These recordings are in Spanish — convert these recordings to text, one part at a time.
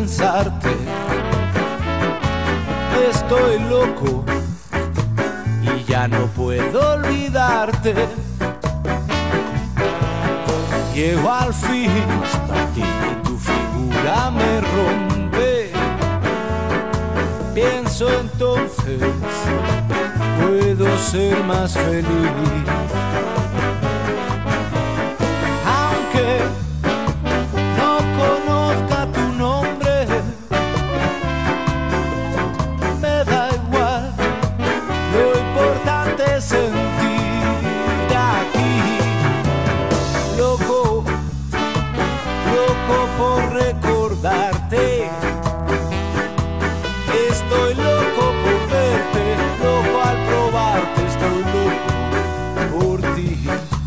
pensarte. Estoy loco y ya no puedo olvidarte. Llego al fin y tu figura me rompe. Pienso entonces, puedo ser más feliz. Aunque no conozca tu nombre, me da igual, lo importante es sentir aquí. Loco, loco por recordarte. Estoy loco por verte, loco al probarte, estoy loco por ti.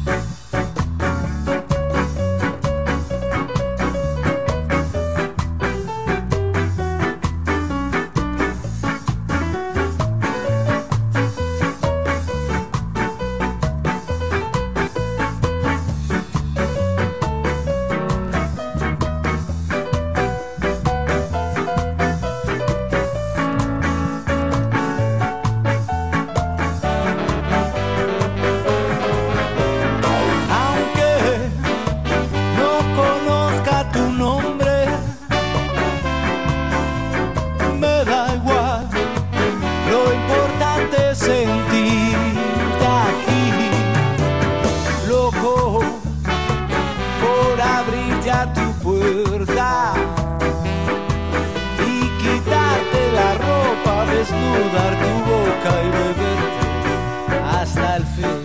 Desnudar tu boca y beberte hasta el fin.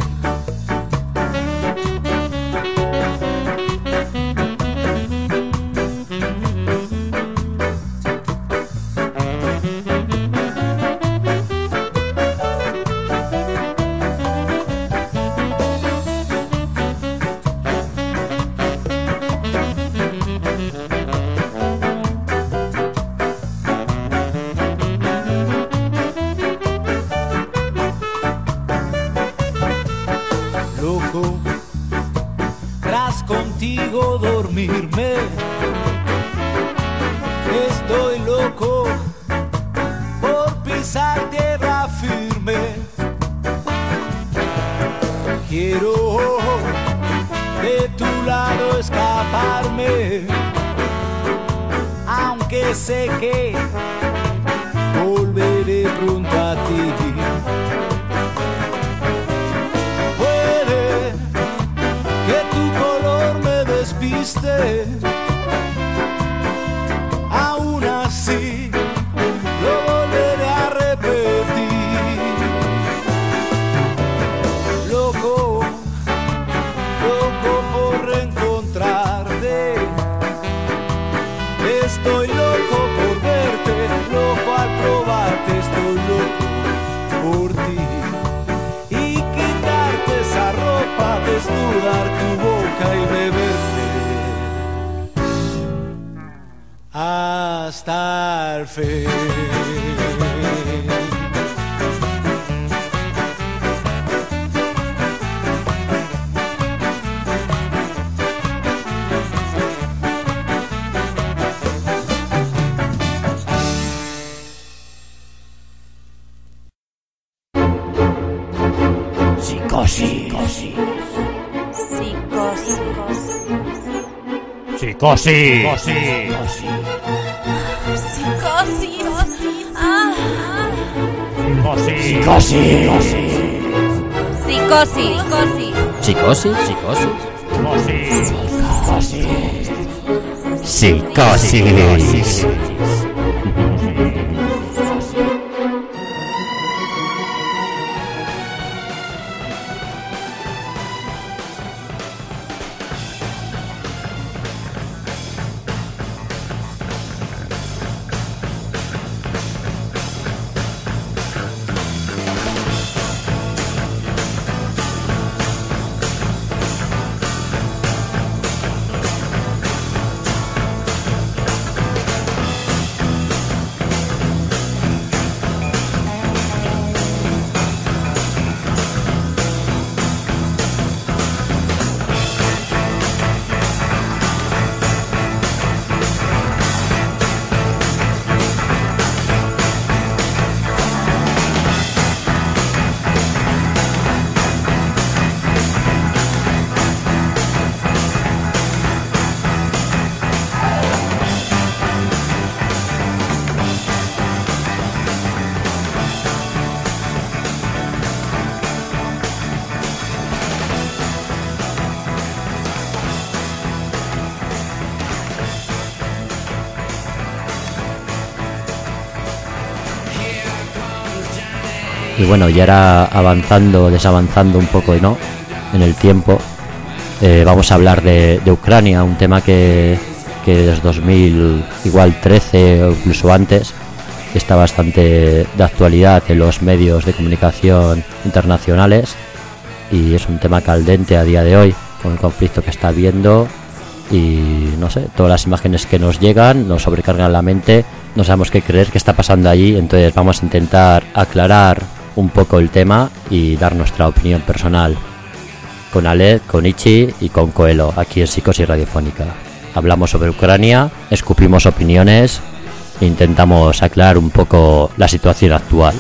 Loco, tras contigo dormirme. Estoy loco por pisar tierra firme. Quiero de tu lado escaparme, aunque sé que volveré pronto a ti. Aún así lo volveré a repetir. Loco, loco por reencontrarte. Estoy loco por verte, loco al probarte. Estoy loco por ti. Y quitarte esa ropa, desnudar tu boca y beberte hasta el fin. Psicosis. Y bueno, ya era desavanzando un poco, ¿no?, en el tiempo. Vamos a hablar de Ucrania, un tema que desde 2013 o incluso antes está bastante de actualidad en los medios de comunicación internacionales, y es un tema caldente a día de hoy con el conflicto que está habiendo. Y no sé, todas las imágenes que nos llegan nos sobrecargan la mente, no sabemos qué creer, qué está pasando allí. Entonces vamos a intentar aclarar un poco el tema y dar nuestra opinión personal con Ale, con Ichi y con Coelho, aquí en Psicosis Radiofónica. Hablamos sobre Ucrania, escupimos opiniones e intentamos aclarar un poco la situación actual.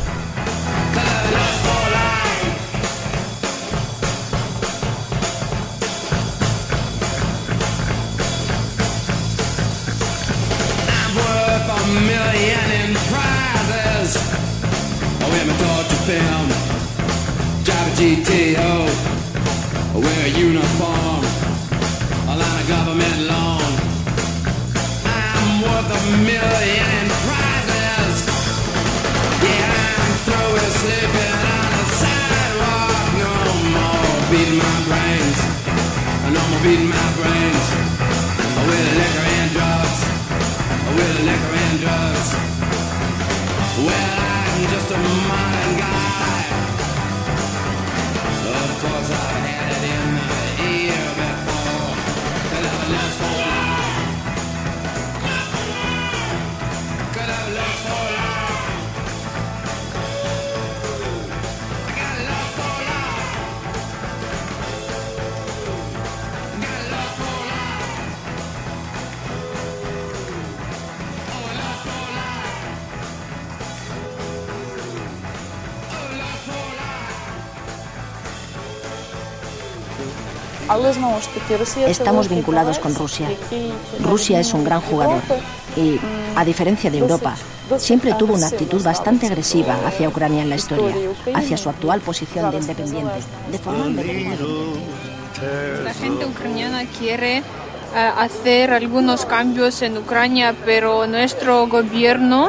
Estamos vinculados con Rusia. Rusia es un gran jugador y, a diferencia de Europa, siempre tuvo una actitud bastante agresiva hacia Ucrania en la historia, hacia su actual posición de independiente, de forma independiente. La gente ucraniana quiere hacer algunos cambios en Ucrania, pero nuestro gobierno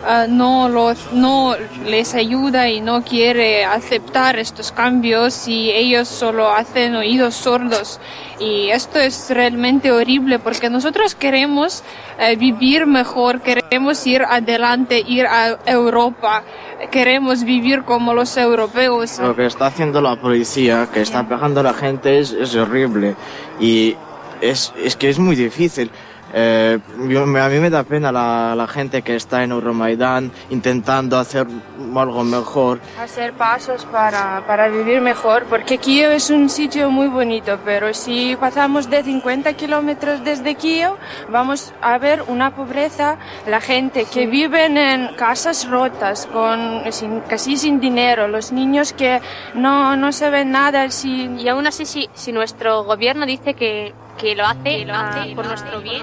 no les ayuda y no quiere aceptar estos cambios, y ellos solo hacen oídos sordos. Y esto es realmente horrible, porque nosotros queremos vivir mejor, queremos ir adelante, ir a Europa, queremos vivir como los europeos. Lo que está haciendo la policía, que está pegando a la gente, es horrible, y es que es muy difícil. A mí me da pena la gente que está en Euromaidán intentando hacer algo mejor. Hacer pasos para vivir mejor, porque Kiev es un sitio muy bonito, pero si pasamos de 50 kilómetros desde Kiev, vamos a ver una pobreza, la gente que vive en casas rotas, casi sin dinero, los niños que no saben nada. Y aún así, si nuestro gobierno dice que lo hace por nuestro bien.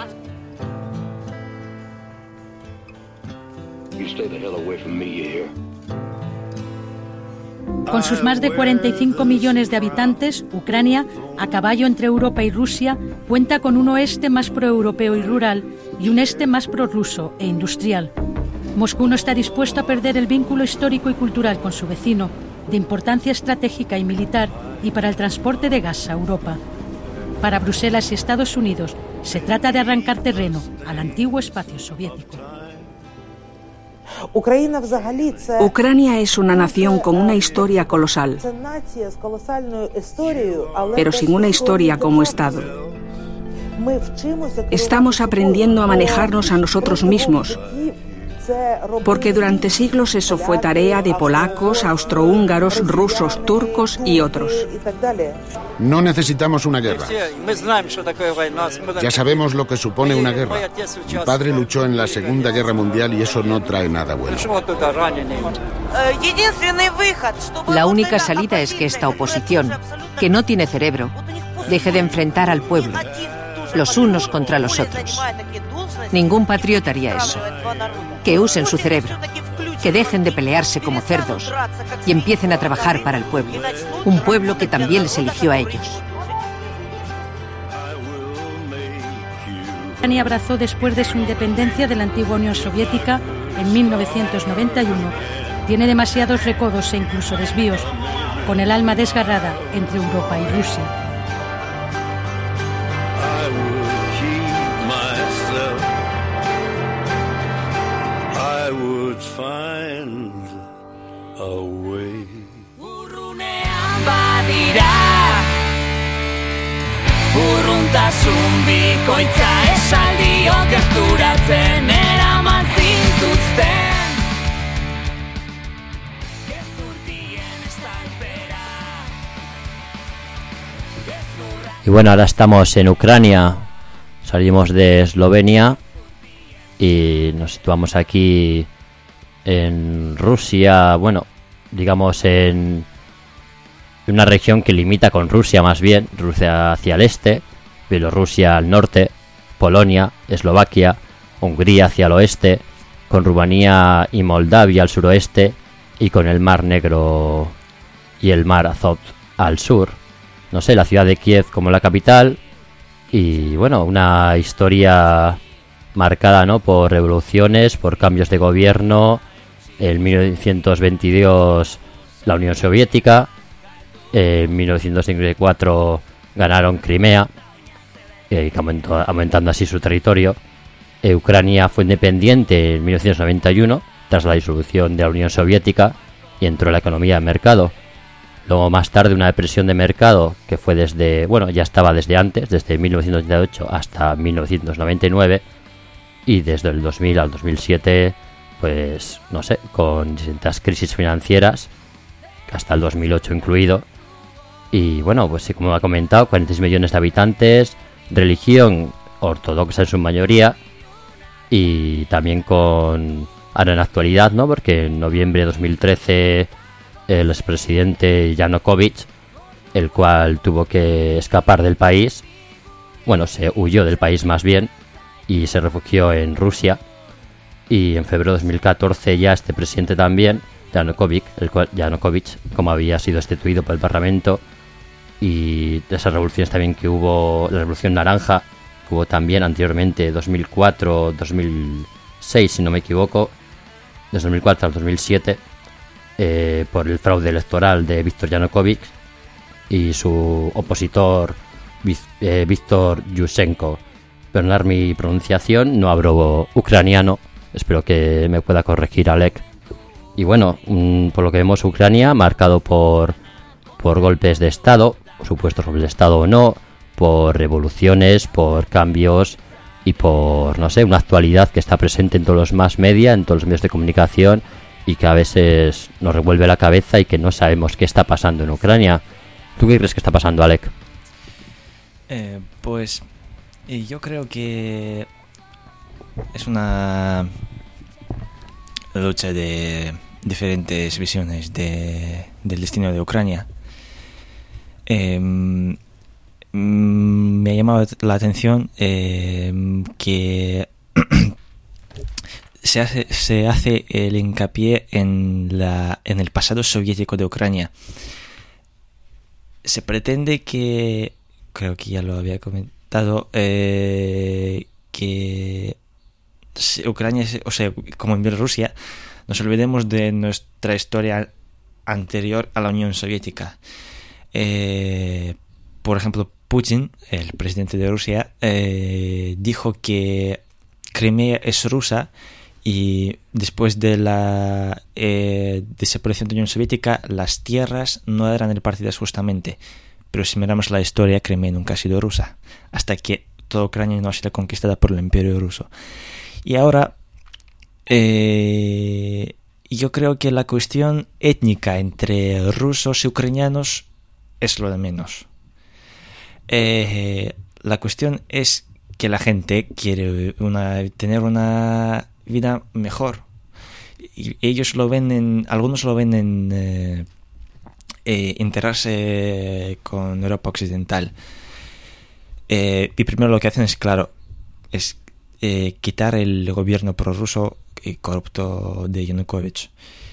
Con sus más de 45 millones de habitantes, Ucrania, a caballo entre Europa y Rusia, cuenta con un oeste más proeuropeo y rural y un este más prorruso e industrial. Moscú no está dispuesto a perder el vínculo histórico y cultural con su vecino, de importancia estratégica y militar, y para el transporte de gas a Europa. Para Bruselas y Estados Unidos se trata de arrancar terreno al antiguo espacio soviético. Ucrania es una nación con una historia colosal, pero sin una historia como Estado. Estamos aprendiendo a manejarnos a nosotros mismos, porque durante siglos eso fue tarea de polacos, austrohúngaros, rusos, turcos y otros. No necesitamos una guerra. Ya sabemos lo que supone una guerra. Mi padre luchó en la Segunda Guerra Mundial y eso no trae nada bueno. La única salida es que esta oposición, que no tiene cerebro, deje de enfrentar al pueblo, los unos contra los otros. Ningún patriota haría eso. Que usen su cerebro, que dejen de pelearse como cerdos y empiecen a trabajar para el pueblo, un pueblo que también les eligió a ellos. Ucrania abrazó después de su independencia de la antigua Unión Soviética en 1991 tiene demasiados recodos e incluso desvíos, con el alma desgarrada entre Europa y Rusia. Urruntasun bikoitza esaldiok gerturatzen eraman zintuzten. Y bueno, ahora estamos en Ucrania, salimos de Eslovenia y nos situamos aquí en Rusia, bueno, digamos en una región que limita con Rusia más bien, Rusia hacia el este, Bielorrusia al norte, Polonia, Eslovaquia, Hungría hacia el oeste, con Rumanía y Moldavia al suroeste y con el Mar Negro y el Mar Azov al sur. No sé, la ciudad de Kiev como la capital y bueno, una historia marcada, ¿no?, por revoluciones, por cambios de gobierno. En 1922 la Unión Soviética, en 1954 ganaron Crimea, aumentando así su territorio. Ucrania fue independiente en 1991 tras la disolución de la Unión Soviética y entró en la economía de mercado. Luego más tarde una depresión de mercado que fue ya estaba desde antes, desde 1988 hasta 1999 y desde el 2000 al 2007, pues no sé, con distintas crisis financieras hasta el 2008 incluido. Y bueno, pues sí, como ha comentado, 46 millones de habitantes, religión ortodoxa en su mayoría y también con ahora en la actualidad, ¿no?, porque en noviembre de 2013 el expresidente Yanukovych, el cual tuvo que escapar del país, bueno, se huyó del país más bien y se refugió en Rusia, y en febrero de 2014 ya este presidente también, Yanukovych, como había sido destituido por el Parlamento, y de esas revoluciones también que hubo, la Revolución Naranja, que hubo también anteriormente, 2004, 2006 si no me equivoco, desde 2004 al 2007, por el fraude electoral de Viktor Yanukovych y su opositor Viktor Yushchenko. Perdonad mi pronunciación, no hablo ucraniano, espero que me pueda corregir Alek. Y bueno, por lo que vemos, Ucrania marcado por golpes de Estado, supuestos golpes de Estado o no, por revoluciones, por cambios y por, no sé, una actualidad que está presente en todos los mass media, en todos los medios de comunicación y que a veces nos revuelve la cabeza y que no sabemos qué está pasando en Ucrania. ¿Tú qué crees que está pasando, Alek? Pues yo creo que es una lucha de diferentes visiones del destino de Ucrania. Me ha llamado la atención que se hace el hincapié en el pasado soviético de Ucrania. Se pretende que, creo que ya lo había comentado, que Ucrania, o sea, como en Bielorrusia, nos olvidemos de nuestra historia anterior a la Unión Soviética. Por ejemplo, Putin, el presidente de Rusia, dijo que Crimea es rusa y después de la desaparición de la Unión Soviética las tierras no eran repartidas justamente. Pero si miramos la historia, Crimea nunca ha sido rusa, hasta que toda Ucrania no ha sido conquistada por el Imperio ruso. Y ahora yo creo que la cuestión étnica entre rusos y ucranianos es lo de menos. La cuestión es que la gente quiere tener una vida mejor. Y ellos lo ven algunos lo ven en integrarse con Europa Occidental. Y primero lo que hacen es, claro, es quitar el gobierno prorruso y corrupto de Yanukovych.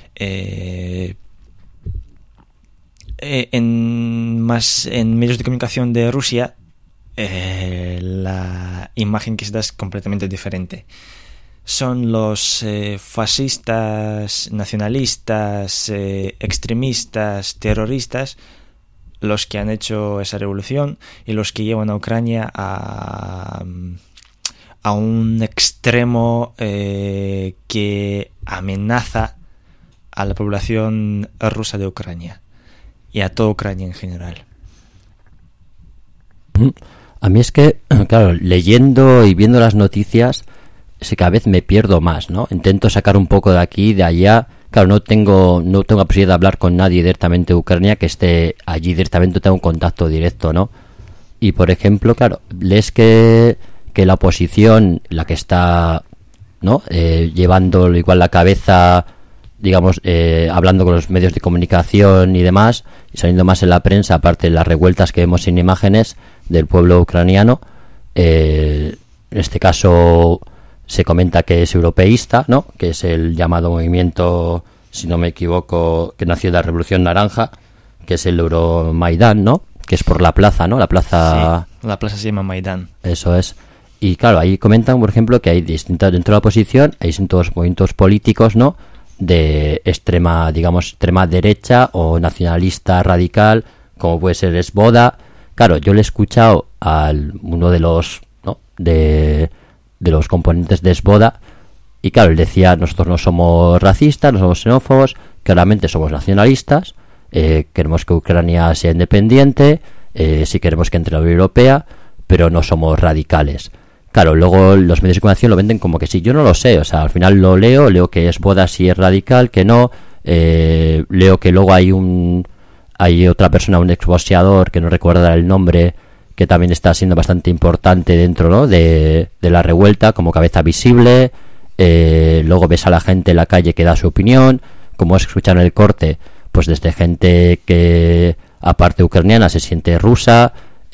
En medios de comunicación de Rusia, la imagen que se da es completamente diferente. son los fascistas, nacionalistas, extremistas, terroristas los que han hecho esa revolución y los que llevan a Ucrania a un extremo que amenaza a la población rusa de Ucrania y a toda Ucrania en general. A mí es que, claro, leyendo y viendo las noticias, cada vez me pierdo más, ¿no? Intento sacar un poco de aquí y de allá. Claro, no tengo la posibilidad de hablar con nadie directamente de Ucrania que esté allí directamente, tengo un contacto directo, ¿no? Y, por ejemplo, claro, lees que la oposición, la que está, ¿no?, llevando igual la cabeza, digamos, hablando con los medios de comunicación y demás, y saliendo más en la prensa, aparte de las revueltas que vemos en imágenes del pueblo ucraniano, en este caso se comenta que es europeísta, ¿no?, que es el llamado movimiento, si no me equivoco, que nació de la Revolución Naranja, que es el Euromaidán, ¿no?, que es por la plaza, ¿no?, la plaza... Sí, la plaza se llama Maidán. Eso es. Y claro, ahí comentan, por ejemplo, que hay distintas, dentro de la oposición, hay distintos movimientos políticos, ¿no?, de extrema derecha o nacionalista radical, como puede ser Svoboda. Claro, yo le he escuchado a uno de los, ¿no?, de los componentes de Svoboda, y claro, él decía, nosotros no somos racistas, no somos xenófobos, claramente somos nacionalistas, queremos que Ucrania sea independiente, sí queremos que entre la Unión Europea, pero no somos radicales. Claro, luego los medios de comunicación lo venden como que sí, yo no lo sé, o sea, al final lo leo que Svoboda sí es radical, que no, leo que luego hay otra persona, un exboxeador, que no recuerdo el nombre, que también está siendo bastante importante dentro, ¿no?, de la revuelta, como cabeza visible. Luego ves a la gente en la calle que da su opinión, como escuchan el corte, pues desde gente que, aparte ucraniana, se siente rusa,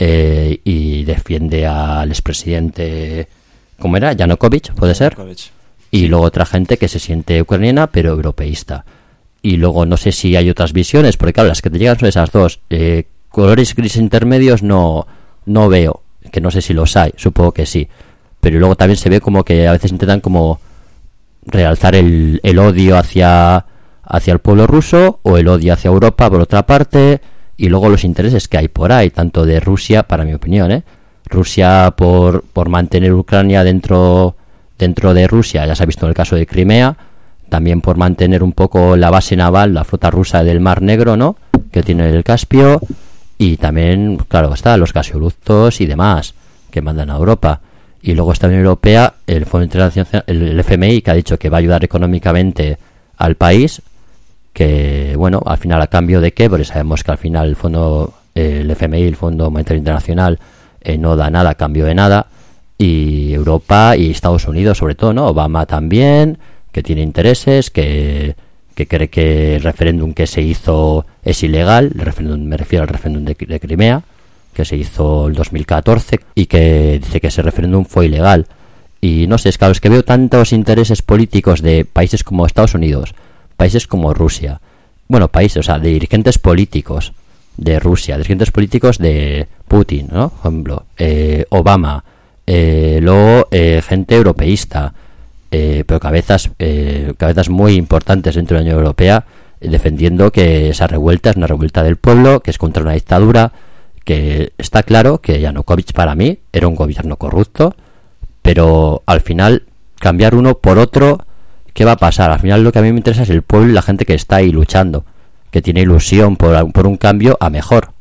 y defiende al expresidente, ¿cómo era? Yanukovych, ¿puede ser? Y luego otra gente que se siente ucraniana, pero europeísta. Y luego no sé si hay otras visiones, porque claro, las que te llegan son esas dos. Colores grises intermedios no veo, que no sé si los hay, supongo que sí, pero luego también se ve como que a veces intentan como realzar el odio hacia el pueblo ruso, o el odio hacia Europa por otra parte, y luego los intereses que hay por ahí, tanto de Rusia, para mi opinión, Rusia por mantener Ucrania dentro de Rusia, ya se ha visto en el caso de Crimea, también por mantener un poco la base naval, la flota rusa del Mar Negro, ¿no?, que tiene el Caspio. Y también, claro, está los gasoductos y demás que mandan a Europa. Y luego está la Unión Europea, el Fondo Internacional, el FMI, que ha dicho que va a ayudar económicamente al país, que, bueno, al final, ¿a cambio de qué? Porque sabemos que al final el FMI, el Fondo Monetario Internacional, no da nada a cambio de nada. Y Europa y Estados Unidos, sobre todo, ¿no? Obama también, que tiene intereses, que cree que el referéndum que se hizo es ilegal. El referéndum, me refiero al referéndum de Crimea, que se hizo en 2014, y que dice que ese referéndum fue ilegal. Y no sé, es claro, es que veo tantos intereses políticos de países como Estados Unidos, países como Rusia, bueno, países, o sea, de dirigentes políticos de Rusia, dirigentes políticos de Putin, ¿no?, por ejemplo, Obama, luego gente europeísta, pero cabezas muy importantes dentro de la Unión Europea, defendiendo que esa revuelta es una revuelta del pueblo, que es contra una dictadura, que está claro que Yanukovych para mí era un gobierno corrupto, pero al final cambiar uno por otro, ¿qué va a pasar? Al final lo que a mí me interesa es el pueblo y la gente que está ahí luchando, que tiene ilusión por un cambio a mejor.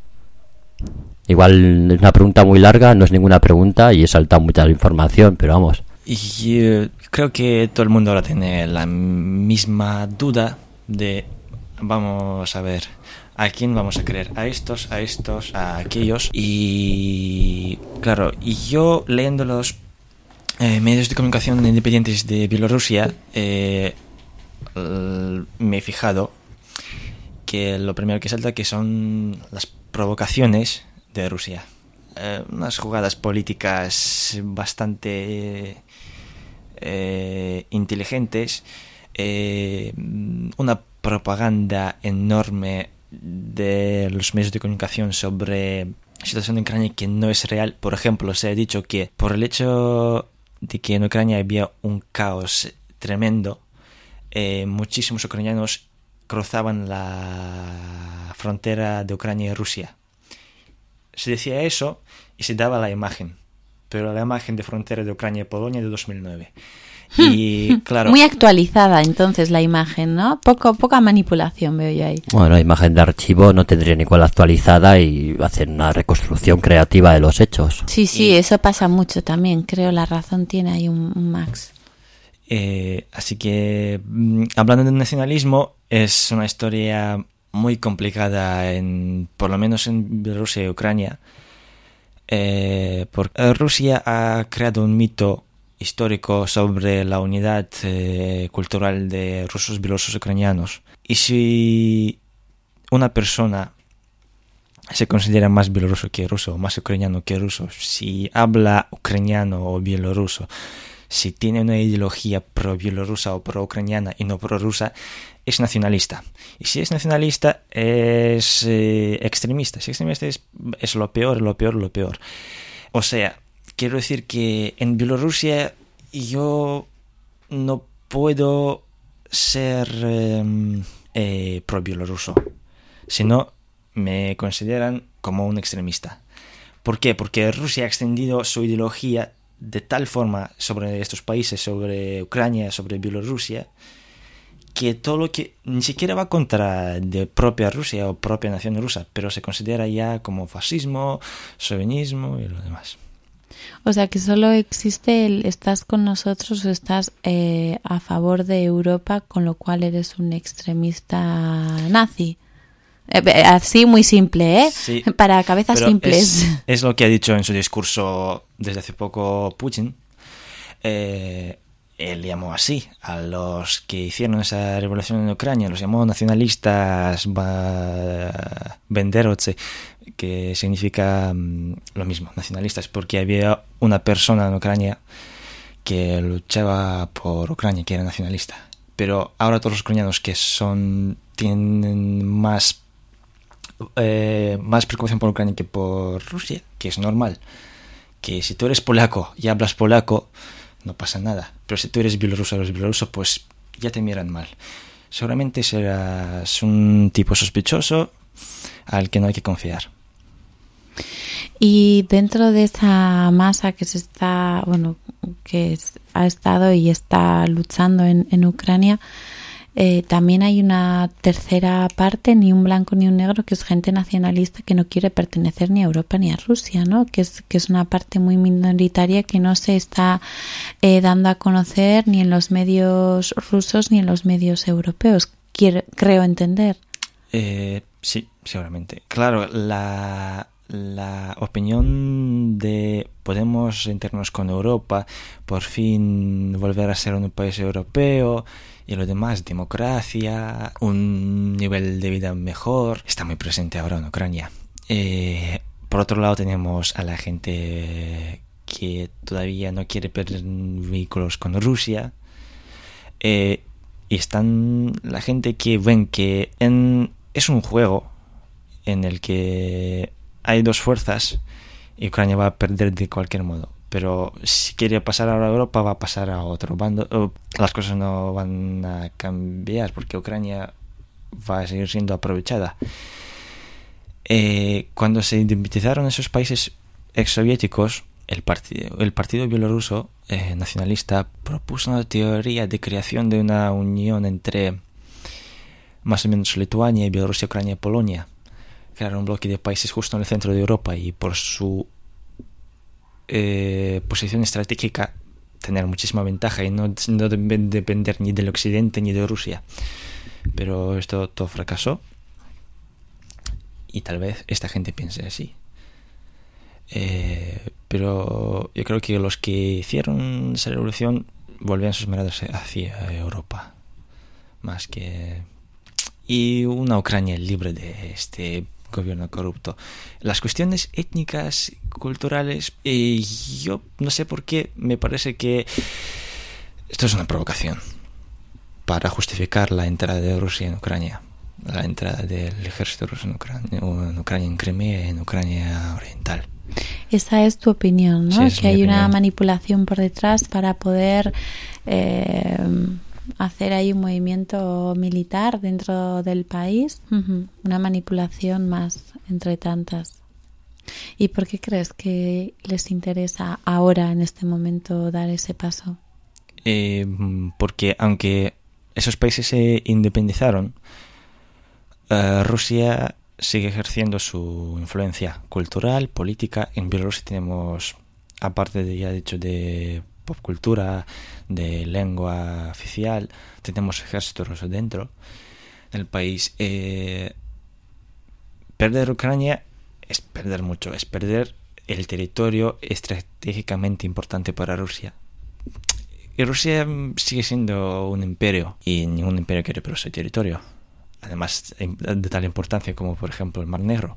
Igual es una pregunta muy larga, no es ninguna pregunta y he saltado mucha información, pero vamos. Y creo que todo el mundo ahora tiene la misma duda de, vamos a ver, ¿a quién vamos a creer? ¿A estos, a aquellos? Y claro, y yo leyendo los medios de comunicación independientes de Bielorrusia, me he fijado que lo primero que salta que son las provocaciones de Rusia. Unas jugadas políticas bastante inteligentes, una propaganda enorme de los medios de comunicación sobre la situación de Ucrania que no es real. Por ejemplo, se ha dicho que por el hecho de que en Ucrania había un caos tremendo, muchísimos ucranianos cruzaban la frontera de Ucrania y Rusia. Se decía eso y se daba la imagen, pero la imagen de frontera de Ucrania y Polonia de 2009. Y claro, muy actualizada entonces la imagen, ¿no? Poca manipulación veo yo ahí. Bueno, la imagen de archivo no tendría ni cual actualizada y hacen una reconstrucción creativa de los hechos. Sí, eso pasa mucho también, creo, la razón tiene ahí un Max. Así que, hablando de nacionalismo, es una historia muy complicada, por lo menos en Bielorrusia y Ucrania, porque Rusia ha creado un mito histórico sobre la unidad cultural de rusos, bielorrusos, ucranianos. Y si una persona se considera más bielorruso que ruso, más ucraniano que ruso, si habla ucraniano o bielorruso, si tiene una ideología pro-bielorrusa o pro-ucraniana y no pro-rusa, es nacionalista. Y si es nacionalista, es extremista. Si es extremista, es lo peor. O sea, quiero decir que en Bielorrusia yo no puedo ser pro-bielorruso, sino me consideran como un extremista. ¿Por qué? Porque Rusia ha extendido su ideología de tal forma sobre estos países, sobre Ucrania, sobre Bielorrusia, que todo lo que ni siquiera va contra de propia Rusia o propia nación rusa, pero se considera ya como fascismo, chauvinismo y lo demás. O sea que solo existe el estás con nosotros o estás a favor de Europa, con lo cual eres un extremista nazi. Así muy simple, ¿eh? Sí, para cabezas simples. Es lo que ha dicho en su discurso desde hace poco Putin. Él llamó así a los que hicieron esa revolución en Ucrania, los llamó nacionalistas benderovцы, que significa lo mismo, nacionalistas, porque había una persona en Ucrania que luchaba por Ucrania, que era nacionalista. Pero ahora todos los ucranianos que tienen más preocupación por Ucrania que por Rusia, que es normal, que si tú eres polaco y hablas polaco, no pasa nada. Pero si tú eres bielorruso, pues ya te miran mal. Seguramente serás un tipo sospechoso al que no hay que confiar. Y dentro de esa masa que ha estado y está luchando en Ucrania, también hay una tercera parte, ni un blanco ni un negro, que es gente nacionalista que no quiere pertenecer ni a Europa ni a Rusia, ¿no? Que es una parte muy minoritaria que no se está dando a conocer ni en los medios rusos ni en los medios europeos, creo entender. Sí, seguramente. Claro, la opinión de podemos entrarnos con Europa, por fin volver a ser un país europeo y lo demás, democracia, un nivel de vida mejor, está muy presente ahora en Ucrania. Por otro lado tenemos a la gente que todavía no quiere perder vínculos con Rusia, y están la gente que ven que es un juego en el que hay dos fuerzas y Ucrania va a perder de cualquier modo. Pero si quiere pasar ahora a Europa, va a pasar a otro bando. Las cosas no van a cambiar porque Ucrania va a seguir siendo aprovechada. Cuando se independizaron esos países exsoviéticos, el partido bielorruso nacionalista propuso una teoría de creación de una unión entre más o menos Lituania y Bielorrusia, Ucrania y Polonia. Crear un bloque de países justo en el centro de Europa y por su posición estratégica tener muchísima ventaja y no depender ni del occidente ni de Rusia. Pero esto todo fracasó y tal vez esta gente piense así. Pero yo creo que los que hicieron esa revolución volvían sus miradas hacia Europa más que... y una Ucrania libre de este gobierno corrupto. Las cuestiones étnicas, culturales, yo no sé por qué me parece que esto es una provocación para justificar la entrada de Rusia en Ucrania, la entrada del ejército ruso en Ucrania, en Crimea, en Ucrania oriental. Esa es tu opinión, ¿no? Sí, que hay una manipulación por detrás para poder hacer ahí un movimiento militar dentro del país. Una manipulación más entre tantas. ¿Y por qué crees que les interesa ahora, en este momento, dar ese paso? Porque aunque esos países se independizaron, Rusia sigue ejerciendo su influencia cultural, política. En Bielorrusia tenemos, aparte de, ya dicho, de pop cultura, de lengua oficial, tenemos ejército ruso dentro del país. Perder Ucrania es perder mucho, es perder el territorio estratégicamente importante para Rusia. Y Rusia sigue siendo un imperio, y ningún imperio quiere perder su territorio. Además de tal importancia como por ejemplo el Mar Negro.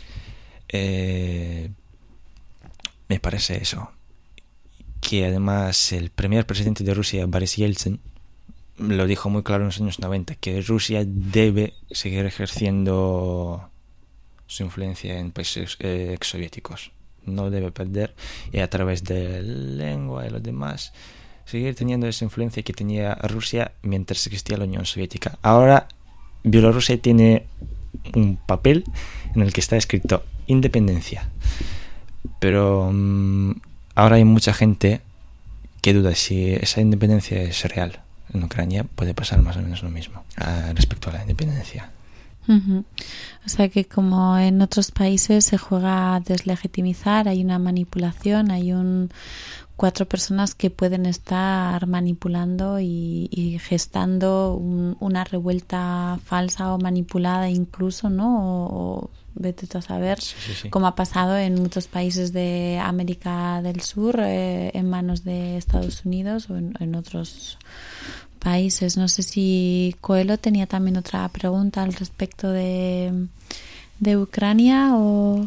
Me parece eso, que además el primer presidente de Rusia, Boris Yeltsin, lo dijo muy claro en los años 90, que Rusia debe seguir ejerciendo su influencia en países exsoviéticos, no debe perder, y a través de la lengua y lo demás seguir teniendo esa influencia que tenía Rusia mientras existía la Unión Soviética. Ahora Bielorrusia tiene un papel en el que está escrito independencia, pero ahora hay mucha gente que duda si esa independencia es real. En Ucrania puede pasar más o menos lo mismo respecto a la independencia. O sea que como en otros países se juega a deslegitimizar, hay una manipulación, hay cuatro personas que pueden estar manipulando y gestando una revuelta falsa o manipulada incluso, ¿no? O vete tú a saber, como ha pasado en muchos países de América del Sur, en manos de Estados Unidos o en otros países. No sé si Coelho tenía también otra pregunta al respecto de Ucrania o...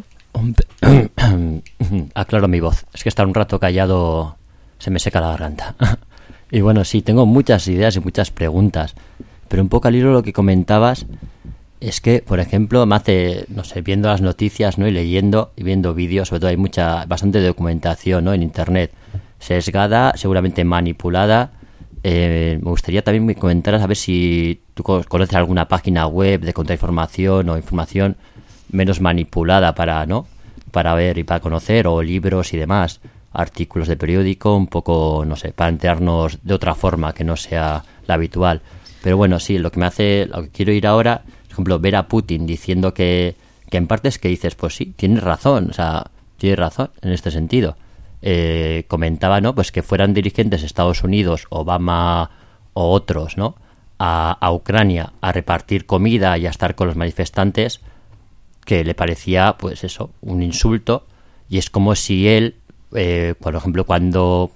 Aclaro mi voz. Es que estar un rato callado se me seca la garganta. Y bueno, sí, tengo muchas ideas y muchas preguntas, pero un poco al hilo de lo que comentabas, es que, por ejemplo, me hace, no sé, viendo las noticias, ¿no? Y leyendo y viendo vídeos, sobre todo hay bastante documentación, ¿no? En internet, sesgada, seguramente manipulada. Me gustaría también que comentaras a ver si tú conoces alguna página web de contrainformación o información menos manipulada para ver y para conocer, o libros y demás, artículos de periódico, un poco, no sé, para enterarnos de otra forma que no sea la habitual. Pero bueno, sí, lo que quiero ir ahora, por ejemplo, ver a Putin diciendo que en parte es que dices, pues sí, tienes razón, o sea, tienes razón en este sentido. Comentaba, ¿no? Pues que fueran dirigentes de Estados Unidos, Obama o otros, ¿no? A Ucrania a repartir comida y a estar con los manifestantes, que le parecía, pues eso, un insulto, y es como si él, por ejemplo, cuando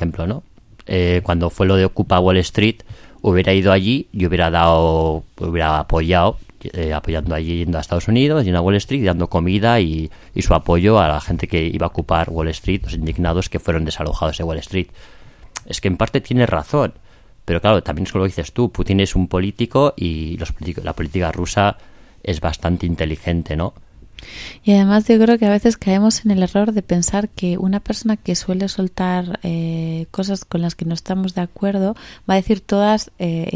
fue lo de Ocupa Wall Street, hubiera ido allí y hubiera apoyando allí, yendo a Estados Unidos, yendo a Wall Street, dando comida y su apoyo a la gente que iba a ocupar Wall Street, los indignados que fueron desalojados de Wall Street. Es que en parte tiene razón, pero claro, también es como lo dices tú, Putin es un político y la política rusa es bastante inteligente, ¿no? Y además yo creo que a veces caemos en el error de pensar que una persona que suele soltar cosas con las que no estamos de acuerdo va a decir todas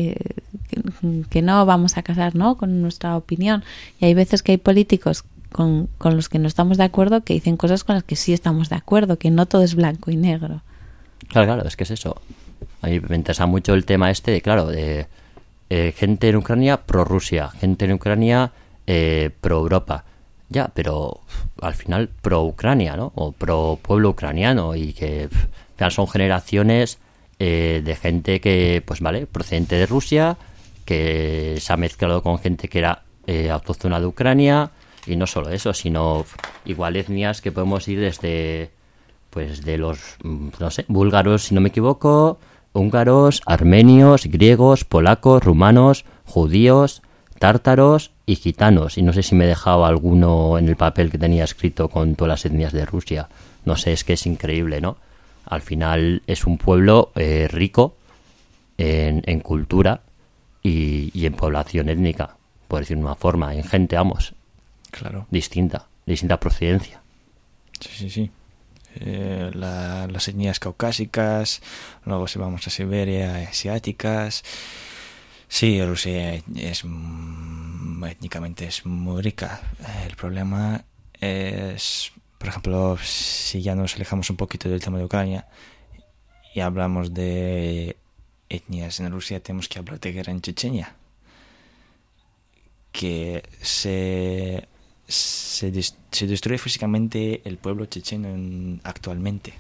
que no vamos a casar, ¿no?, con nuestra opinión. Y hay veces que hay políticos con los que no estamos de acuerdo que dicen cosas con las que sí estamos de acuerdo, que no todo es blanco y negro. Claro, es que es eso. A mí me interesa mucho el tema de gente en Ucrania pro Rusia, gente en Ucrania pro Europa. Ya, pero al final pro Ucrania, ¿no? O pro pueblo ucraniano, y que al final son generaciones de gente que, pues vale, procedente de Rusia, que se ha mezclado con gente que era autóctona de Ucrania, y no solo eso, sino igual etnias que podemos ir desde, pues de los, no sé, búlgaros, si no me equivoco, húngaros, armenios, griegos, polacos, rumanos, judíos, tártaros y gitanos, y no sé si me he dejado alguno en el papel que tenía escrito con todas las etnias de Rusia. No sé, es que es increíble, ¿no? Al final es un pueblo rico en cultura y en población étnica, por decir de una forma, en gente, vamos, claro, distinta procedencia. Sí. las etnias caucásicas, luego si vamos a Siberia, asiáticas. Sí, Rusia étnicamente es muy rica. El problema es, por ejemplo, si ya nos alejamos un poquito del tema de Ucrania y hablamos de etnias en Rusia, tenemos que hablar de guerra en Chechenia, que se destruye físicamente el pueblo checheno actualmente.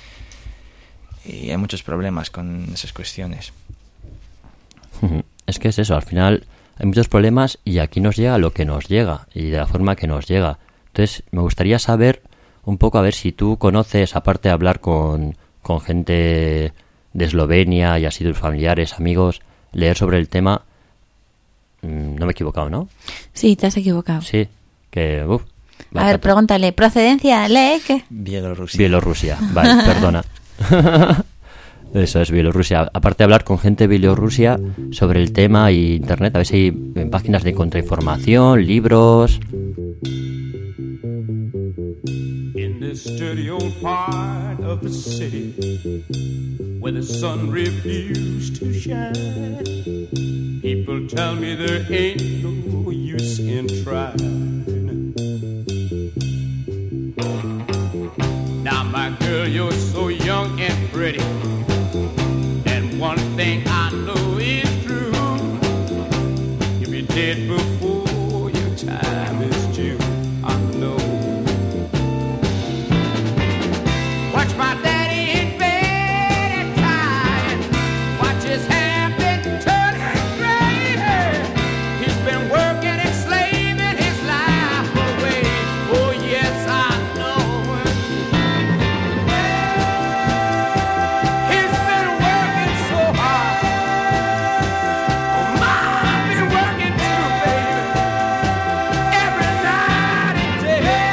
Y hay muchos problemas con esas cuestiones. Es que es eso, al final hay muchos problemas y aquí nos llega lo que nos llega y de la forma que nos llega. Entonces me gustaría saber un poco, a ver si tú conoces, aparte de hablar con gente de Eslovenia y así tus familiares, amigos, leer sobre el tema. No me he equivocado, ¿no? Sí, te has equivocado. Sí, que... a ver, pregúntale, procedencia, lee, ¿qué? Bielorrusia, vale, perdona. Eso es Bielorrusia. Aparte de hablar con gente de Bielorrusia sobre el tema y internet, a ver si hay páginas de contrainformación, libros. In this dirty old part of the city where the sun refused to shine, people tell me there ain't no use in trying. Now my girl, you're so young and pretty, and one thing I know is true, you'll be dead before your time is due. I know. Watch my daddy in bed at night, watch his hair been turning gray. He's been working and slaving his life away. Oh yes, I know. He's been working so hard. Oh, I've been working too, baby. Every night and day.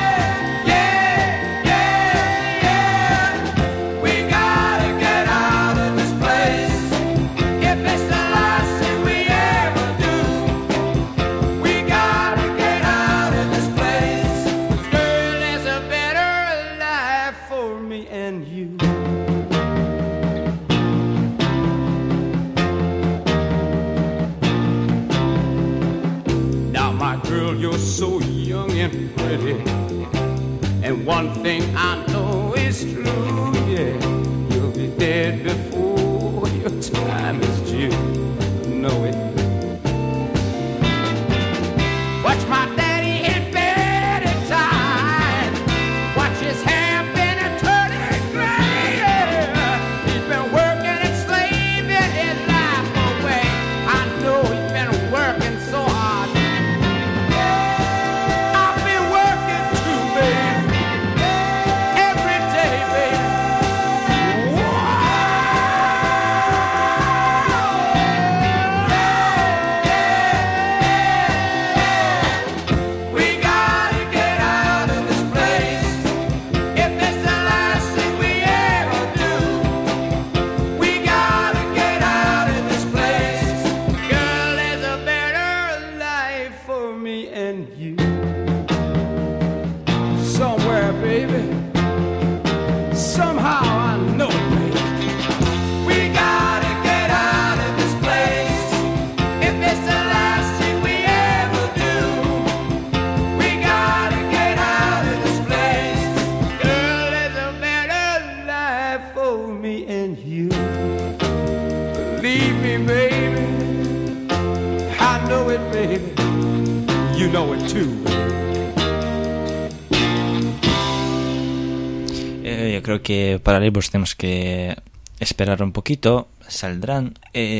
We gotta get out of this place. If it's the last thing we ever do, we gotta get out of this place. 'Cause girl, there's a better life for me and you. Now my girl, you're so young and pretty, and one thing I know is true, yeah, you'll be dead before your time is due. Know it. Watch my daddy in bed at time, watch his hair been a turning gray. He's been working and slaving his life away. I know he's been working so hard. I've been working too, baby, every day, baby. We gotta get out of this place. If it's the last thing we ever do, we gotta get out of this place. Girl, there's a better life for me and you. Somewhere, baby. Somehow I know it, baby. We gotta get out of this place. If it's the last thing we ever do, we gotta get out of this place. Girl, there's a better life for me and you. Believe me, baby. I know it, baby. You know it too. Yo creo que para libros tenemos que esperar un poquito, saldrán.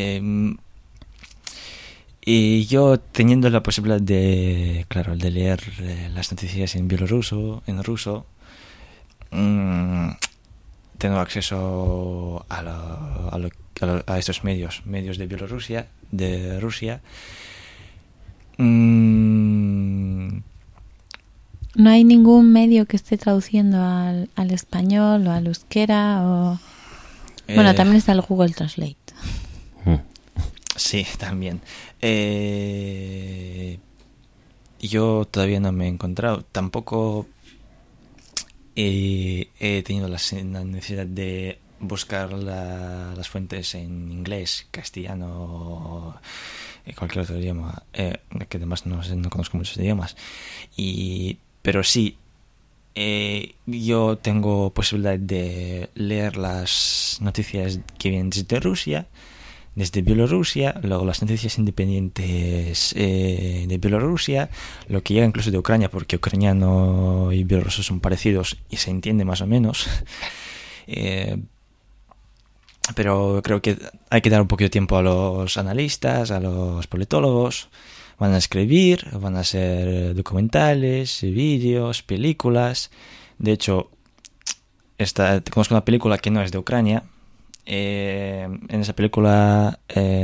Y yo, teniendo la posibilidad de leer las noticias en ruso, tengo acceso a estos medios de Bielorrusia, de Rusia. ¿No hay ningún medio que esté traduciendo al español o al euskera? Bueno, también está el Google Translate. Sí, también. Yo todavía no me he encontrado. Tampoco y he tenido la necesidad de buscar las fuentes en inglés, castellano, cualquier otro idioma, que además no conozco muchos idiomas. Pero sí, yo tengo posibilidad de leer las noticias que vienen desde Rusia, desde Bielorrusia, luego las noticias independientes de Bielorrusia, lo que llega incluso de Ucrania, porque ucraniano y bielorruso son parecidos y se entiende más o menos. Pero creo que hay que dar un poquito de tiempo a los analistas, a los politólogos. Van a escribir, van a hacer documentales, vídeos, películas. De hecho, conozco una película que no es de Ucrania. En esa película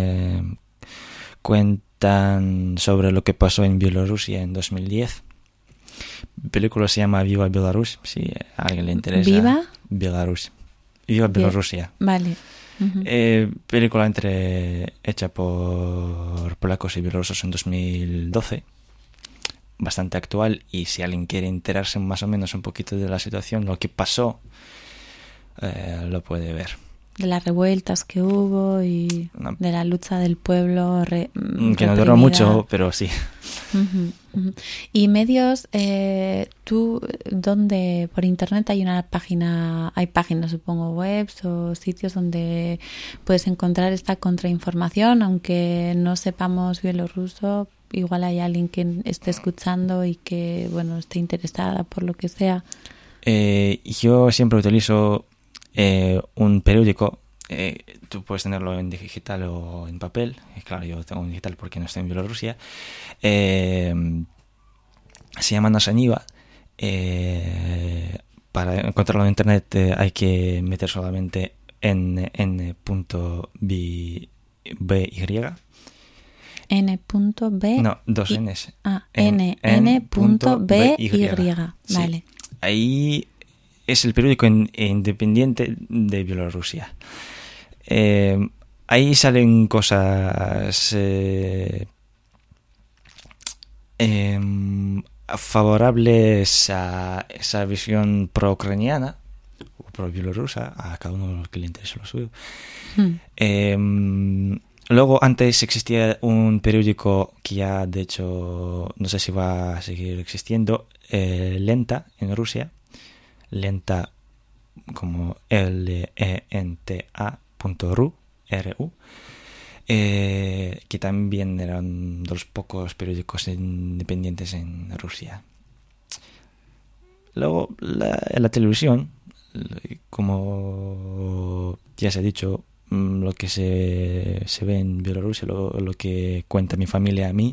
cuentan sobre lo que pasó en Bielorrusia en 2010. La película se llama Viva Belarus, si a alguien le interesa. ¿Viva? Belarus. Viva Bielorrusia. Vale. Uh-huh. Película hecha por polacos y bielorrusos en 2012. Bastante actual, y si alguien quiere enterarse más o menos un poquito de la situación, lo que pasó, lo puede ver. De las revueltas que hubo y de la lucha del pueblo que no duró mucho, pero sí. Uh-huh, uh-huh. Y medios, tú, ¿dónde? Por internet hay páginas, supongo, webs o sitios donde puedes encontrar esta contrainformación, aunque no sepamos bielorruso, igual hay alguien que esté escuchando y que, bueno, esté interesada por lo que sea. Yo siempre utilizo un periódico. Tú puedes tenerlo en digital o en papel. Claro, yo tengo en digital porque no estoy en Bielorrusia. Se llama Nasha Niva. Para encontrarlo en internet hay que meter solamente n.by. N.B. No, dos N's. N.by. Vale. Sí. Ahí es el periódico independiente de Bielorrusia. Ahí salen cosas favorables a esa visión pro-ucraniana o pro-bielorrusa, a cada uno que le interese lo suyo. Luego, antes existía un periódico que ya, de hecho, no sé si va a seguir existiendo, Lenta, en Rusia. Lenta como lenta.ru, que también eran de los pocos periódicos independientes en Rusia. Luego la televisión, como ya se ha dicho, lo que se ve en Bielorrusia, lo que cuenta mi familia a mí,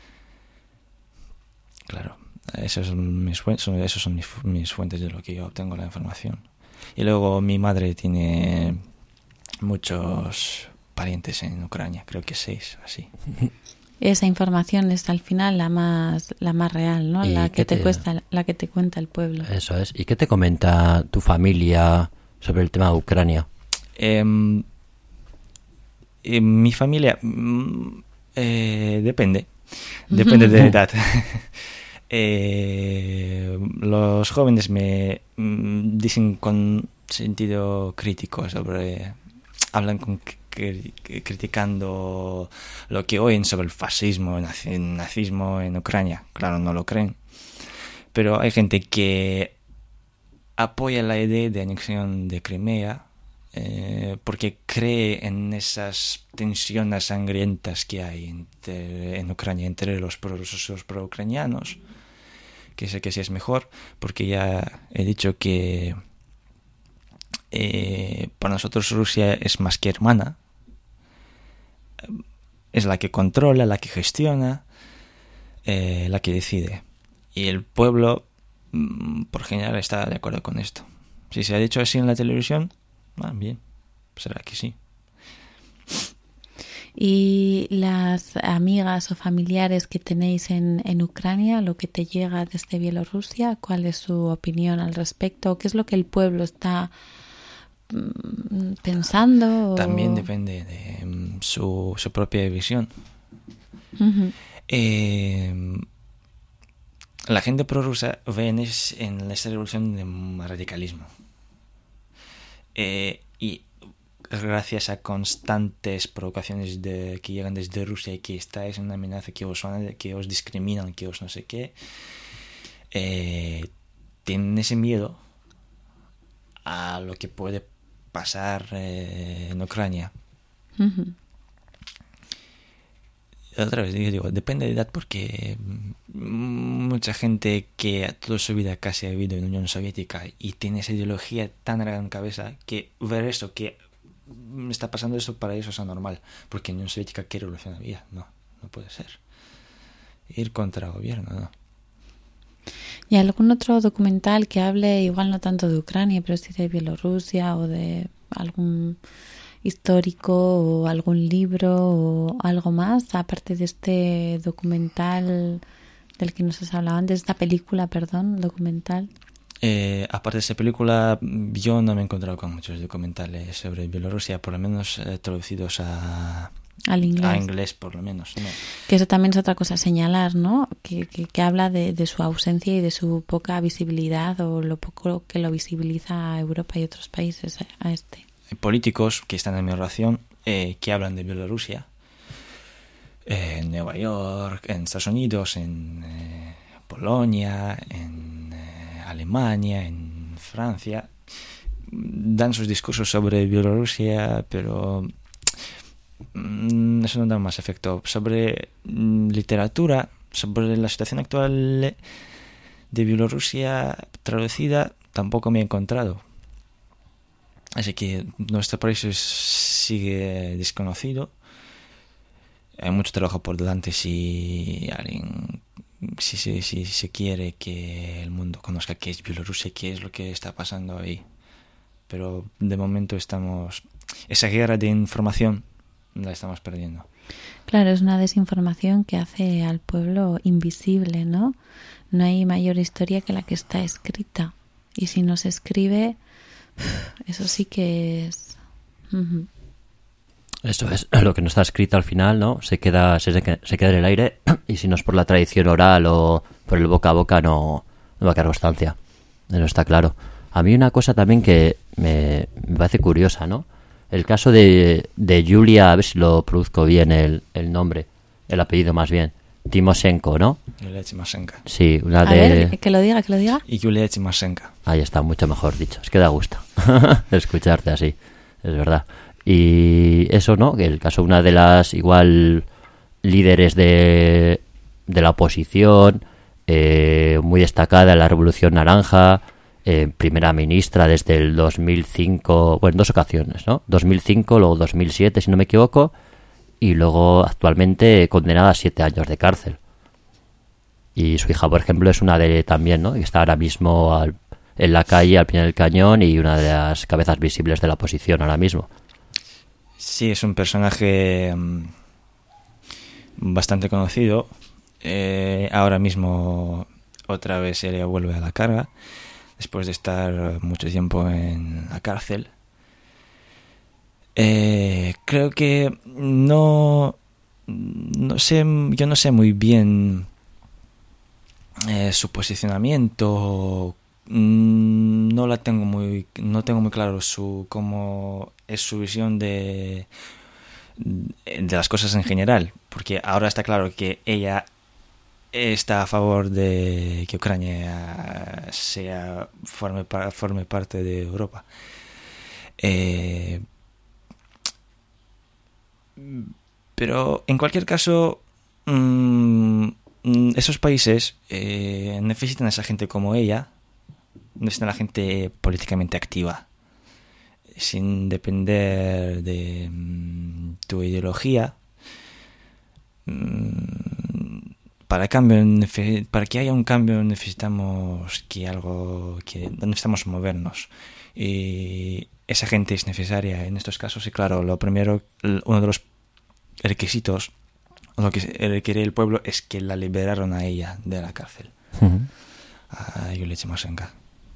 claro, esos son mis fuentes de lo que yo obtengo la información. Y luego mi madre tiene muchos parientes en Ucrania, creo que 6, así. Esa información es al final la más real, ¿no? La que te cuenta el pueblo. Eso es. ¿Y qué te comenta tu familia sobre el tema de Ucrania? Mi familia depende de la edad. Los jóvenes me dicen con sentido crítico hablan criticando lo que oyen sobre el fascismo, el nazismo en Ucrania. Claro, no lo creen, pero hay gente que apoya la idea de anexión de Crimea porque cree en esas tensiones sangrientas que hay en Ucrania entre los prorrusos y los pro-ucranianos, que sé que sí es mejor, porque ya he dicho que para nosotros Rusia es más que hermana, es la que controla, la que gestiona, la que decide, y el pueblo por general está de acuerdo con esto. Si se ha dicho así en la televisión, bien, será que sí. ¿Y las amigas o familiares que tenéis en Ucrania, lo que te llega desde Bielorrusia, cuál es su opinión al respecto? ¿Qué es lo que el pueblo está pensando? También depende de su propia visión. Uh-huh. la gente prorrusa ve en esta revolución de radicalismo. Y gracias a constantes provocaciones que llegan desde Rusia y que esta es una amenaza que os discriminan, que os no sé qué, tienen ese miedo a lo que puede pasar en Ucrania. Uh-huh. Otra vez digo, depende de edad, porque mucha gente que toda su vida casi ha vivido en Unión Soviética y tiene esa ideología tan en la cabeza, que ver eso, que me está pasando eso, para ellos es anormal, porque Unión Soviética quiere revolucionar la vida. No puede ser. Ir contra el gobierno, no. ¿Y algún otro documental que hable, igual no tanto de Ucrania, pero sí de Bielorrusia, o de algún histórico o algún libro o algo más, aparte de este documental del que nos has hablado antes, esta película, documental? Aparte de esa película, yo no me he encontrado con muchos documentales sobre Bielorrusia, por lo menos traducidos al inglés. A inglés, por lo menos, ¿no? Que eso también es otra cosa a señalar, ¿no? Que habla de su ausencia y de su poca visibilidad, o lo poco que lo visibiliza a Europa y otros países a este. Políticos que están en mi oración, que hablan de Bielorrusia, en Nueva York, en Estados Unidos, en Polonia, en Alemania, en Francia, dan sus discursos sobre Bielorrusia, pero eso no da más efecto. Sobre literatura, sobre la situación actual de Bielorrusia traducida, tampoco me he encontrado. Así que nuestro país sigue desconocido. Hay mucho trabajo por delante si se quiere que el mundo conozca qué es Bielorrusia y qué es lo que está pasando ahí. Pero de momento esa guerra de información la estamos perdiendo. Claro, es una desinformación que hace al pueblo invisible, ¿no? No hay mayor historia que la que está escrita. Y si no se escribe, eso sí que es... Uh-huh. Eso es lo que no está escrito al final, ¿no? Se queda en el aire, y si no es por la tradición oral o por el boca a boca, no va a quedar constancia. Eso está claro. A mí una cosa también que me parece curiosa, ¿no? El caso de Yulia, a ver si lo produzco bien el nombre, el apellido más bien, Timoshenko, ¿no? Yulia Timoshenko. Sí, una a ver, que lo diga. Y Yulia Timoshenko. Ahí está, mucho mejor dicho. Es que da gusto escucharte así, es verdad. Y eso, ¿no? Que el caso de una de las igual líderes de la oposición, muy destacada en la Revolución Naranja, primera ministra desde el 2005, bueno, en 2 ocasiones, ¿no? 2005, luego 2007, si no me equivoco, y luego actualmente condenada a 7 años de cárcel. Y su hija, por ejemplo, es una de también, ¿no? Que está ahora mismo en la calle, al pie del cañón, y una de las cabezas visibles de la oposición ahora mismo. Sí, es un personaje bastante conocido. Ahora mismo otra vez ella vuelve a la carga después de estar mucho tiempo en la cárcel. Creo que no sé, yo no sé muy bien su posicionamiento. No tengo muy claro cómo es su visión de las cosas en general, porque ahora está claro que ella está a favor de que Ucrania forme parte de Europa. Pero en cualquier caso, esos países necesitan a esa gente como ella, necesitan a la gente políticamente activa, sin depender de tu ideología. Para que haya un cambio necesitamos necesitamos movernos, y esa gente es necesaria en estos casos. Y claro, lo primero, uno de los requisitos, lo que requiere el pueblo, es que la liberaron a ella de la cárcel. Uh-huh. A Yulia Timoshenko.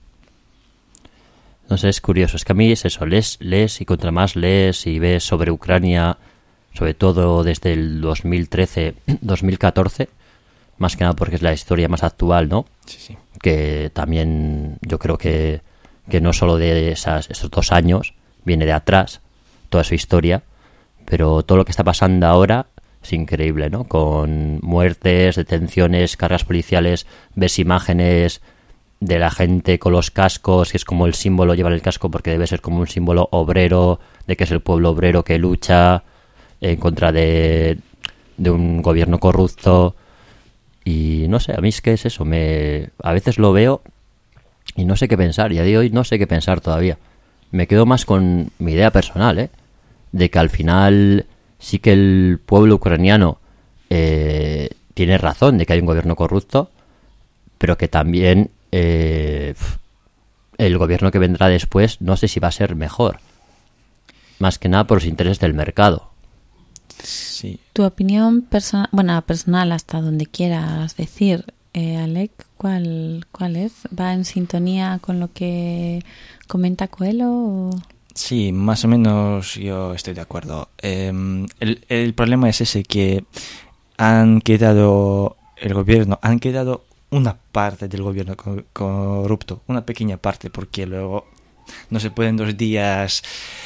No sé, es curioso, es que a mí es eso, lees y contra más lees y ves sobre Ucrania, sobre todo desde el 2013-2014, más que nada porque es la historia más actual, ¿no? Sí. Que también yo creo que no solo de esos 2 años, viene de atrás, toda su historia, pero todo lo que está pasando ahora es increíble, ¿no? Con muertes, detenciones, cargas policiales, ves imágenes de la gente con los cascos, que es como el símbolo, llevar el casco porque debe ser como un símbolo obrero, de que es el pueblo obrero que lucha en contra de un gobierno corrupto. Y no sé, a mí es que es eso, a veces lo veo y no sé qué pensar, y a día de hoy no sé qué pensar todavía. Me quedo más con mi idea personal, de que al final sí que el pueblo ucraniano tiene razón de que hay un gobierno corrupto, pero que también el gobierno que vendrá después no sé si va a ser mejor, más que nada por los intereses del mercado. Sí. Tu opinión personal hasta donde quieras decir, Alec, ¿cuál es? ¿Va en sintonía con lo que comenta Coelho? ¿O? Sí, más o menos yo estoy de acuerdo. El problema es ese, que han quedado una parte del gobierno corrupto, una pequeña parte, porque luego no se puede en 2 días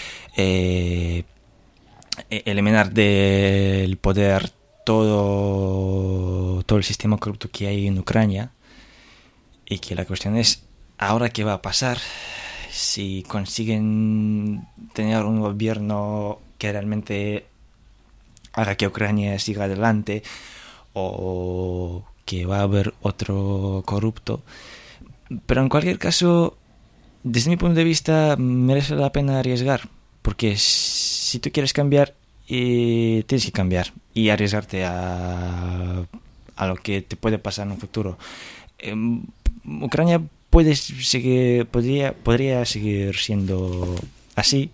eliminar del poder todo el sistema corrupto que hay en Ucrania. Y que la cuestión es, ¿ahora qué va a pasar? Si consiguen tener un gobierno que realmente haga que Ucrania siga adelante, o que va a haber otro corrupto. Pero en cualquier caso, desde mi punto de vista, merece la pena arriesgar, porque si tú quieres cambiar, tienes que cambiar y arriesgarte a lo que te puede pasar en un futuro. Ucrania podría seguir siendo así,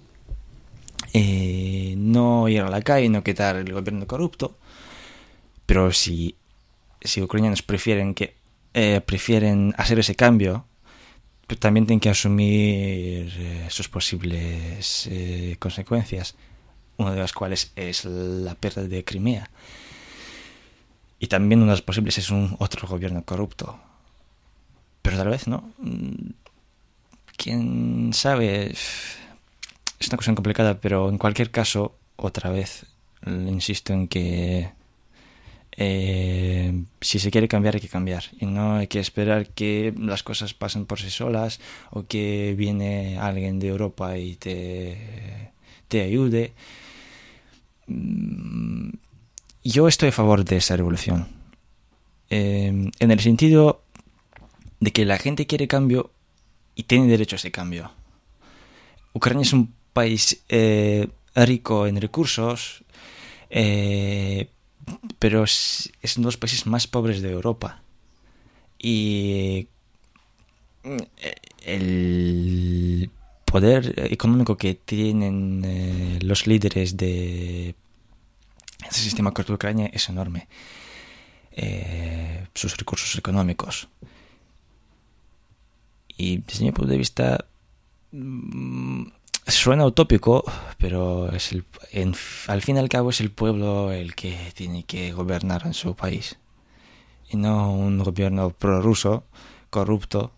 no ir a la calle, no quitar el gobierno corrupto, pero si ucranianos prefieren hacer ese cambio, pues también tienen que asumir sus posibles consecuencias, una de las cuales es la pérdida de Crimea, y también una de las posibles es otro gobierno corrupto. Pero tal vez no. ¿Quién sabe? Es una cuestión complicada, pero en cualquier caso, otra vez, insisto en que si se quiere cambiar, hay que cambiar. Y no hay que esperar que las cosas pasen por sí solas, o que viene alguien de Europa y te ayude. Yo estoy a favor de esa revolución. En el sentido de que la gente quiere cambio y tiene derecho a ese cambio. Ucrania es un país rico en recursos, pero es uno de los países más pobres de Europa. Y el poder económico que tienen los líderes de ese sistema corrupto de Ucrania es enorme. Sus recursos económicos. Y desde mi punto de vista suena utópico, pero al fin y al cabo es el pueblo el que tiene que gobernar en su país, y no un gobierno prorruso, corrupto,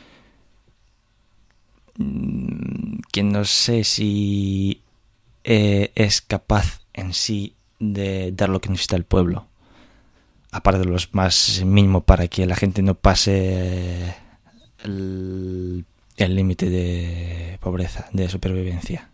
que no sé si es capaz en sí de dar lo que necesita el pueblo, aparte de los más mínimo para que la gente no pase el límite de pobreza, de supervivencia.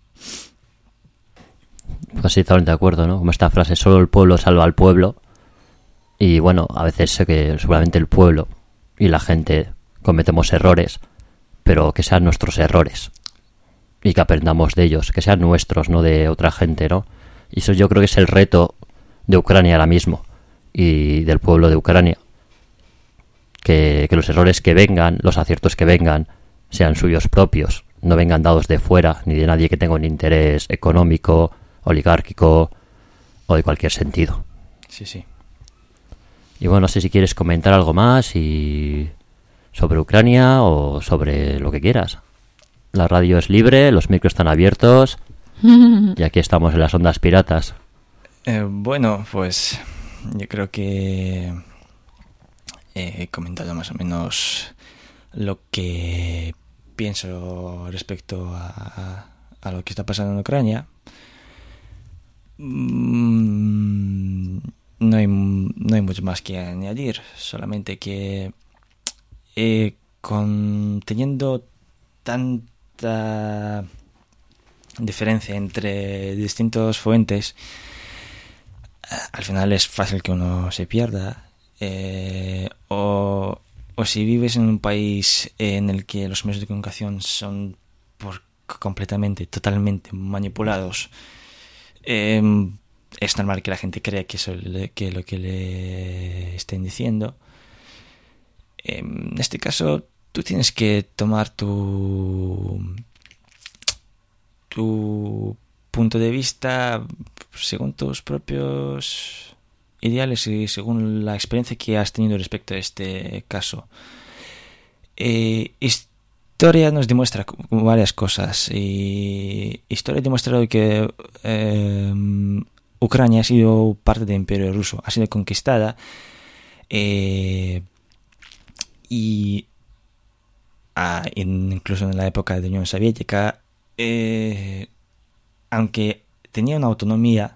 Pues sí, totalmente de acuerdo, ¿no? Como esta frase, solo el pueblo salva al pueblo. Y bueno, a veces sé que seguramente el pueblo y la gente cometemos errores, pero que sean nuestros errores y que aprendamos de ellos, que sean nuestros, no de otra gente, ¿no? Y eso yo creo que es el reto de Ucrania ahora mismo y del pueblo de Ucrania. Que los errores que vengan, los aciertos que vengan, sean suyos propios, no vengan dados de fuera, ni de nadie que tenga un interés económico, oligárquico o de cualquier sentido. Sí, sí. Y bueno, no sé si quieres comentar algo más y sobre Ucrania o sobre lo que quieras. La radio es libre, los micros están abiertos y aquí estamos en las ondas piratas. Bueno, pues yo creo que he comentado más o menos lo que pienso respecto a lo que está pasando en Ucrania. No hay mucho más que añadir, solamente que teniendo tanta diferencia entre distintas fuentes, al final es fácil que uno se pierda, o si vives en un país en el que los medios de comunicación son totalmente manipulados, es normal que la gente crea que lo que le estén diciendo. En este caso, tú tienes que tomar tu punto de vista según tus propios ideales y según la experiencia que has tenido respecto a este caso. Historia nos demuestra varias cosas, y historia ha demostrado que Ucrania ha sido parte del Imperio Ruso, ha sido conquistada, y incluso en la época de la Unión Soviética, aunque tenía una autonomía,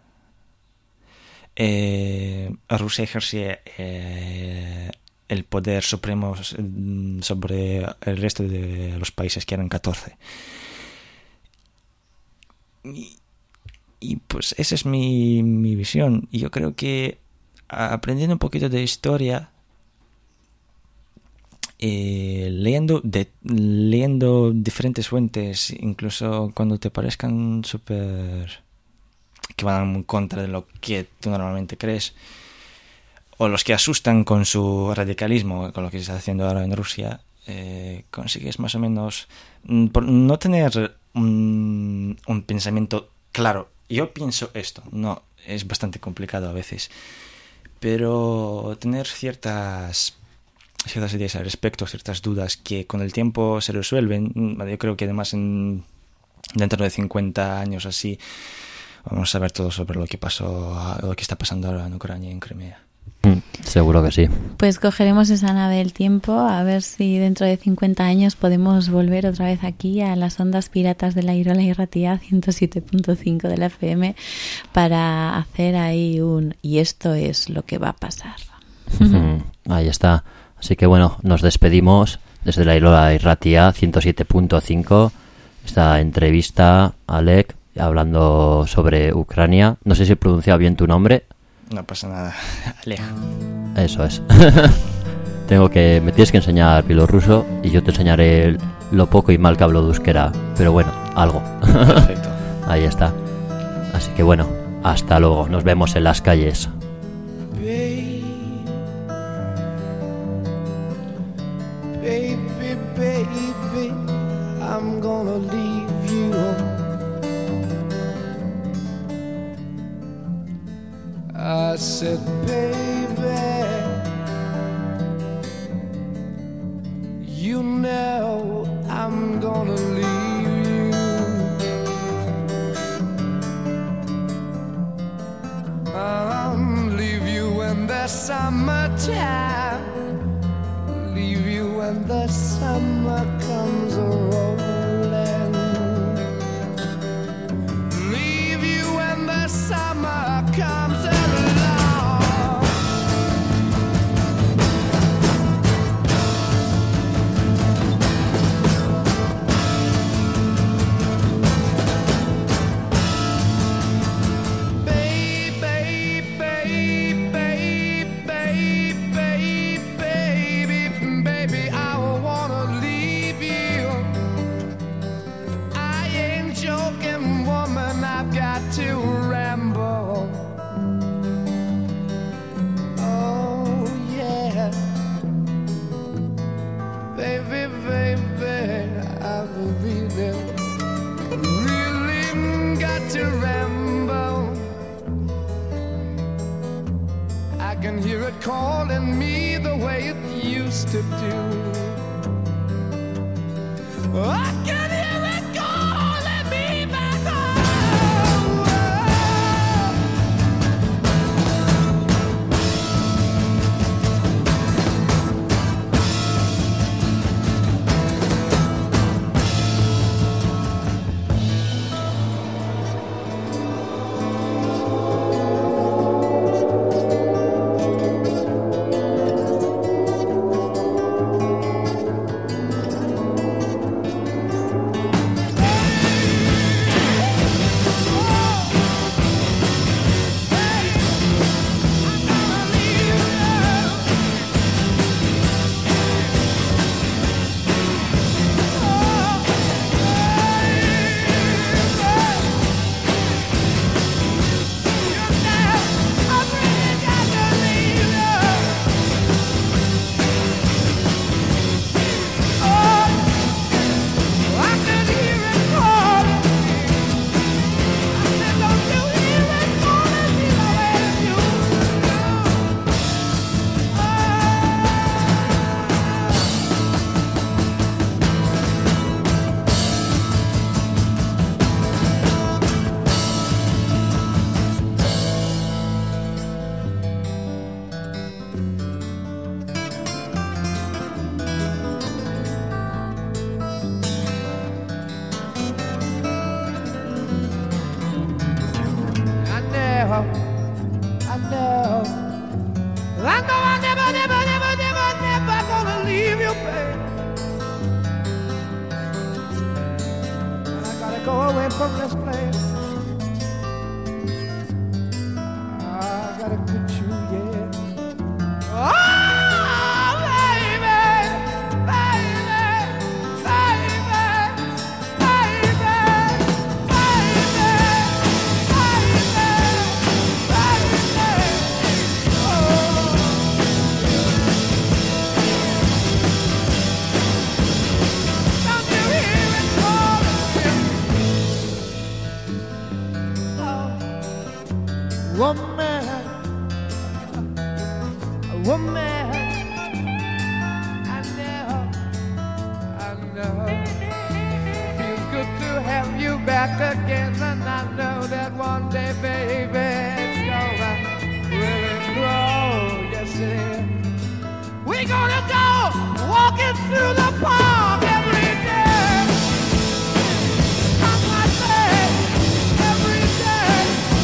Rusia ejercía el poder supremo sobre el resto de los países, que eran 14. Y pues esa es mi visión. Y yo creo que aprendiendo un poquito de historia, leyendo diferentes fuentes, incluso cuando te parezcan que van en contra de lo que tú normalmente crees, o los que asustan con su radicalismo, con lo que se está haciendo ahora en Rusia, consigues más o menos, por no tener un pensamiento claro. Yo pienso esto, no, es bastante complicado a veces, pero tener ciertas ideas al respecto, ciertas dudas que con el tiempo se resuelven. Yo creo que además dentro de 50 años así vamos a saber todo sobre lo que está pasando ahora en Ucrania y en Crimea. Seguro que sí. Pues cogeremos esa nave del tiempo, a ver si dentro de 50 años podemos volver otra vez aquí a las ondas piratas de la Irola y Ratia 107.5 de la FM para hacer ahí y esto es lo que va a pasar. Ahí está. Así que bueno, nos despedimos desde la Irola y Ratia 107.5. Esta entrevista, Alec, hablando sobre Ucrania. No sé si he pronunciado bien tu nombre. No pasa nada, Alec. Eso es. Me tienes que enseñar bielorruso y yo te enseñaré lo poco y mal que hablo de euskera. Pero bueno, algo. Perfecto. Ahí está. Así que bueno, hasta luego. Nos vemos en las calles. Baby, I'm gonna leave you. I said, baby, you know I'm gonna leave you. Leave you in the summertime. Leave you when the summer comes rolling. Leave you when the summer comes along. Calling me the way it used to do. I can hear it calling me back home. from this place. I gotta get you, yeah. Oh, baby, baby, baby, baby, woman, woman, I know, feels good to have you back again, and I know that one day, baby, it's gonna really grow, yes it is. We're gonna go walking through the park every day, I say, every day.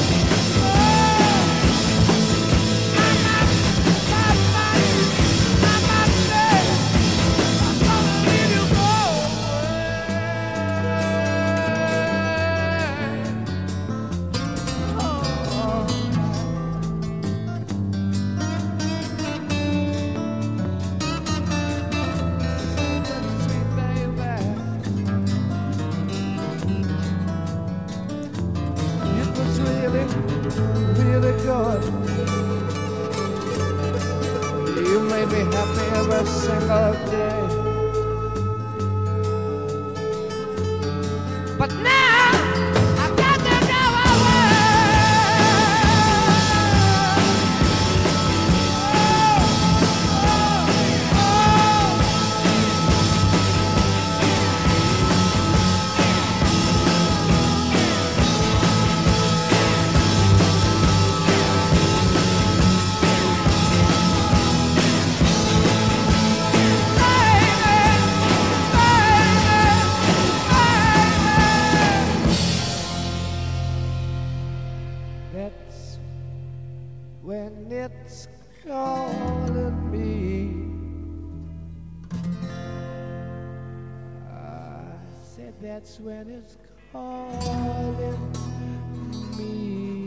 Really good. You made me happy every single day. But now I got to go away. When it's calling me, I said that's when it's calling me.